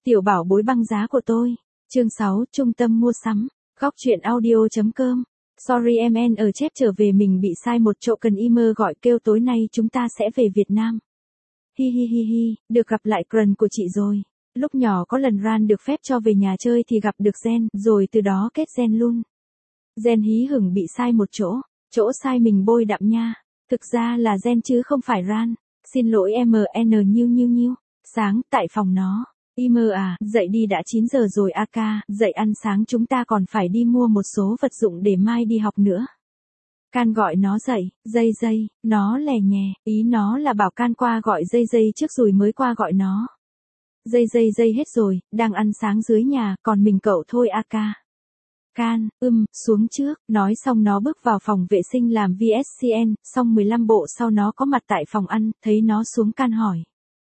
Tiểu bảo bối băng giá của tôi. Chương 6, trung tâm mua sắm. Góc truyện audio.com. Sorry em ở chép trở về mình bị sai một chỗ, cần email gọi kêu tối nay chúng ta sẽ về Việt Nam. Hi hi hi hi, được gặp lại crush của chị rồi. Lúc nhỏ có lần Ran được phép cho về nhà chơi thì gặp được Gen, rồi từ đó kết Gen luôn. Gen hí hửng bị sai một chỗ sai mình bôi đậm nha. Thực ra là Gen chứ không phải Ran. Xin lỗi MN nhiêu. Sáng, tại phòng nó. À, dậy đi đã 9 giờ rồi AK, dậy ăn sáng chúng ta còn phải đi mua một số vật dụng để mai đi học nữa. Can gọi nó dậy, dây, nó lè nhè, ý nó là bảo Can qua gọi dây trước rồi mới qua gọi nó. Dây hết rồi, đang ăn sáng dưới nhà, còn mình cậu thôi AK. Can, xuống trước, nói xong nó bước vào phòng vệ sinh làm VSCN, xong 15 bộ sau nó có mặt tại phòng ăn, thấy nó xuống Can hỏi.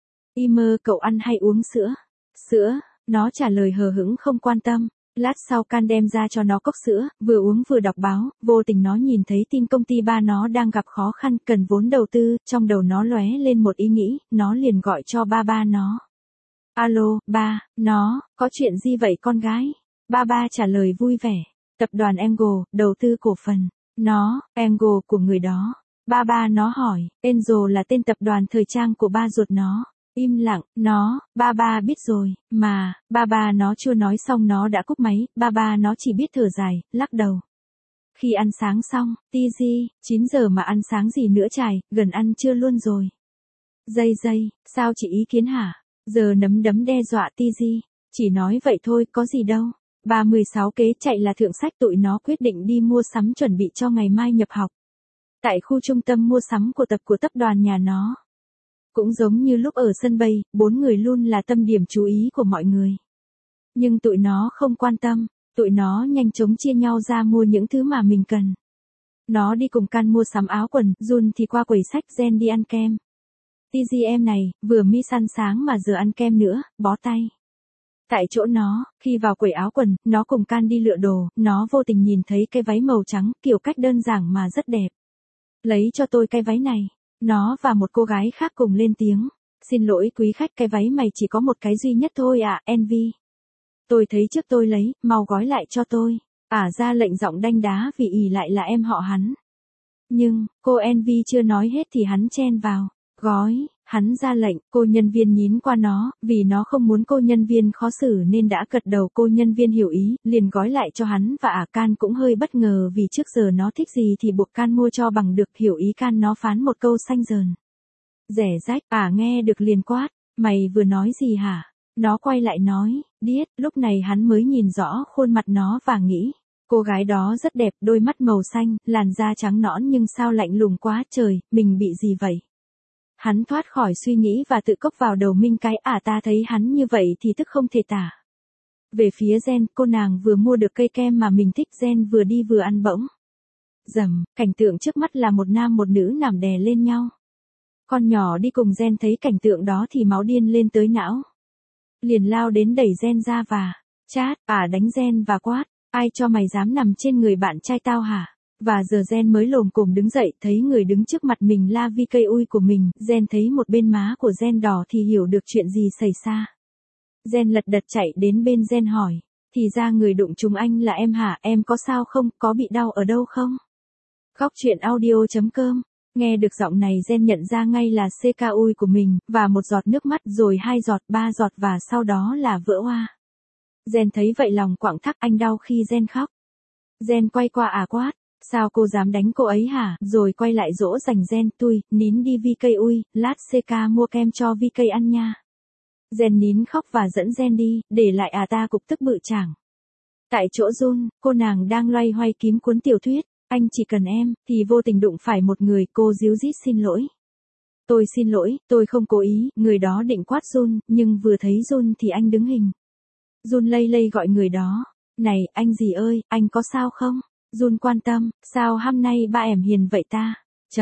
Cậu ăn hay uống sữa? Sữa, nó trả lời hờ hững không quan tâm. Lát sau Can đem ra cho nó cốc sữa, vừa uống vừa đọc báo, vô tình nó nhìn thấy tin công ty ba nó đang gặp khó khăn, cần vốn đầu tư, trong đầu nó lóe lên một ý nghĩ, nó liền gọi cho ba nó. Alo, ba, nó, có chuyện gì vậy con gái? Ba trả lời vui vẻ. Tập đoàn Angel, đầu tư cổ phần. Nó, Angel của người đó. Ba nó hỏi, Angel là tên tập đoàn thời trang của ba ruột nó. Im lặng, nó, ba biết rồi, mà, ba nó chưa nói xong nó đã cúp máy, ba nó chỉ biết thở dài, lắc đầu. Khi ăn sáng xong, TG, 9 giờ mà ăn sáng gì nữa trải, gần ăn trưa luôn rồi. Dây, sao chị ý kiến hả? Giờ nấm đấm đe dọa TG, chỉ nói vậy thôi, có gì đâu. 36 kế chạy là thượng sách, tụi nó quyết định đi mua sắm chuẩn bị cho ngày mai nhập học. Tại khu trung tâm mua sắm của tập đoàn nhà nó. Cũng giống như lúc ở sân bay, 4 người luôn là tâm điểm chú ý của mọi người. Nhưng tụi nó không quan tâm, tụi nó nhanh chóng chia nhau ra mua những thứ mà mình cần. Nó đi cùng Can mua sắm áo quần, Jun thì qua quầy sách, Gen đi ăn kem. TGM này, vừa mi săn sáng mà giờ ăn kem nữa, bó tay. Tại chỗ nó, khi vào quầy áo quần, nó cùng Can đi lựa đồ, nó vô tình nhìn thấy cái váy màu trắng, kiểu cách đơn giản mà rất đẹp. Lấy cho tôi cái váy này. Nó và một cô gái khác cùng lên tiếng. Xin lỗi quý khách, cái váy mày chỉ có một cái duy nhất thôi à, Envy. Tôi thấy trước tôi lấy, mau gói lại cho tôi. Ra lệnh giọng đanh đá vì ỉ lại là em họ hắn. Nhưng, cô Envy chưa nói hết thì hắn chen vào. Gói, hắn ra lệnh, cô nhân viên nhín qua nó, vì nó không muốn cô nhân viên khó xử nên đã gật đầu. Cô nhân viên hiểu ý, liền gói lại cho hắn và Can cũng hơi bất ngờ vì trước giờ nó thích gì thì buộc Can mua cho bằng được, hiểu ý Can nó phán một câu xanh dờn. Rẻ rách, nghe được liền quát, mày vừa nói gì hả? Nó quay lại nói, điếc, lúc này hắn mới nhìn rõ khuôn mặt nó và nghĩ. Cô gái đó rất đẹp, đôi mắt màu xanh, làn da trắng nõn nhưng sao lạnh lùng quá trời, mình bị gì vậy? Hắn thoát khỏi suy nghĩ và tự cốc vào đầu mình cái ta thấy hắn như vậy thì tức không thể tả. Về phía Gen, cô nàng vừa mua được cây kem mà mình thích, Gen vừa đi vừa ăn bỗng. Rầm, cảnh tượng trước mắt là một nam một nữ nằm đè lên nhau. Con nhỏ đi cùng Gen thấy cảnh tượng đó thì máu điên lên tới não. Liền lao đến đẩy Gen ra và chát, đánh Gen và quát, ai cho mày dám nằm trên người bạn trai tao hả? Và giờ Gen mới lồm cồm đứng dậy, thấy người đứng trước mặt mình là VK ui của mình, Gen thấy một bên má của Gen đỏ thì hiểu được chuyện gì xảy ra. Gen lật đật chạy đến bên Gen hỏi, thì ra người đụng trúng anh là em hả, em có sao không, có bị đau ở đâu không? Góc truyện audio.com. Nghe được giọng này Gen nhận ra ngay là CK ui của mình, và một giọt nước mắt rồi 2 giọt, 3 giọt và sau đó là vỡ oa. Gen thấy vậy lòng quặn thắt, anh đau khi Gen khóc. Gen quay qua quát. Sao cô dám đánh cô ấy hả? Rồi quay lại dỗ dành Gen, tui, nín đi VK ui, lát CK mua kem cho VK ăn nha. Gen nín khóc và dẫn Gen đi, để lại ta cục tức bự chảng. Tại chỗ Jun, cô nàng đang loay hoay kiếm cuốn tiểu thuyết, anh chỉ cần em, thì vô tình đụng phải một người, cô díu dít xin lỗi. Tôi xin lỗi, tôi không cố ý, người đó định quát Jun, nhưng vừa thấy Jun thì anh đứng hình. Jun lây gọi người đó, này, anh gì ơi, anh có sao không? Jun quan tâm, sao hôm nay ba em hiền vậy ta?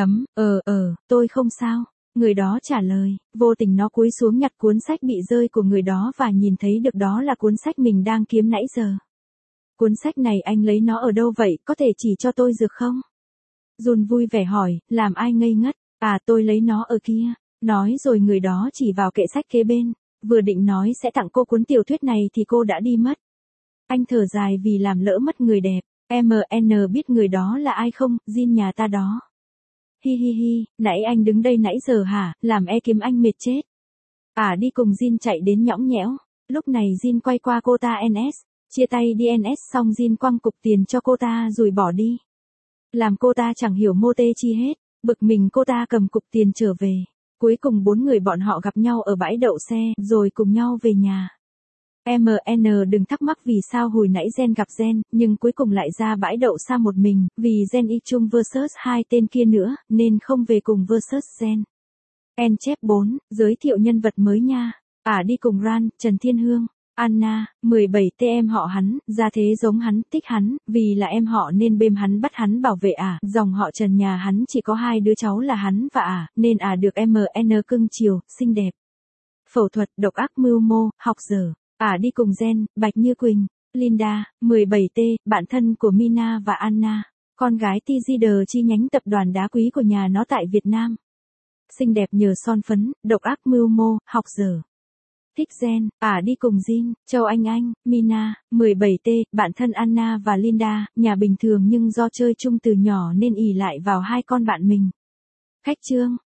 Tôi không sao. Người đó trả lời, vô tình nó cúi xuống nhặt cuốn sách bị rơi của người đó và nhìn thấy được đó là cuốn sách mình đang kiếm nãy giờ. Cuốn sách này anh lấy nó ở đâu vậy, có thể chỉ cho tôi được không? Jun vui vẻ hỏi, làm ai ngây ngất, tôi lấy nó ở kia. Nói rồi người đó chỉ vào kệ sách kế bên. vừa định nói sẽ tặng cô cuốn tiểu thuyết này thì cô đã đi mất. Anh thở dài vì làm lỡ mất người đẹp. MN biết người đó là ai không, Jin nhà ta đó. Hi hi hi, nãy anh đứng đây nãy giờ hả, làm kiếm anh mệt chết. Đi cùng Jin chạy đến nhõng nhẽo. Lúc này Jin quay qua cô ta NS. Chia tay đi NS xong Jin quăng cục tiền cho cô ta rồi bỏ đi. Làm cô ta chẳng hiểu mô tê chi hết. Bực mình cô ta cầm cục tiền trở về. Cuối cùng 4 người bọn họ gặp nhau ở bãi đậu xe, rồi cùng nhau về nhà. MN đừng thắc mắc vì sao hồi nãy Gen gặp Gen, nhưng cuối cùng lại ra bãi đậu xa một mình, vì Gen y chung vs 2 tên kia nữa, nên không về cùng vs Gen. En chép 4, giới thiệu nhân vật mới nha. Đi cùng Ran, Trần Thiên Hương, Anna, 17 em họ hắn, ra thế giống hắn, thích hắn, vì là em họ nên bêm hắn bắt hắn bảo vệ dòng họ Trần nhà hắn chỉ có 2 đứa cháu là hắn và nên được MN cưng chiều, xinh đẹp. Phẫu thuật, độc ác mưu mô, học dở. Đi cùng Gen, Bạch Như Quỳnh, Linda, 17T, bạn thân của Mina và Anna, con gái TGD chi nhánh tập đoàn đá quý của nhà nó tại Việt Nam. Xinh đẹp nhờ son phấn, độc ác mưu mô, học dở. Thích Gen, đi cùng Jin, Châu Anh, Mina, 17T, bạn thân Anna và Linda, nhà bình thường nhưng do chơi chung từ nhỏ nên ỷ lại vào 2 con bạn mình. Khách trương,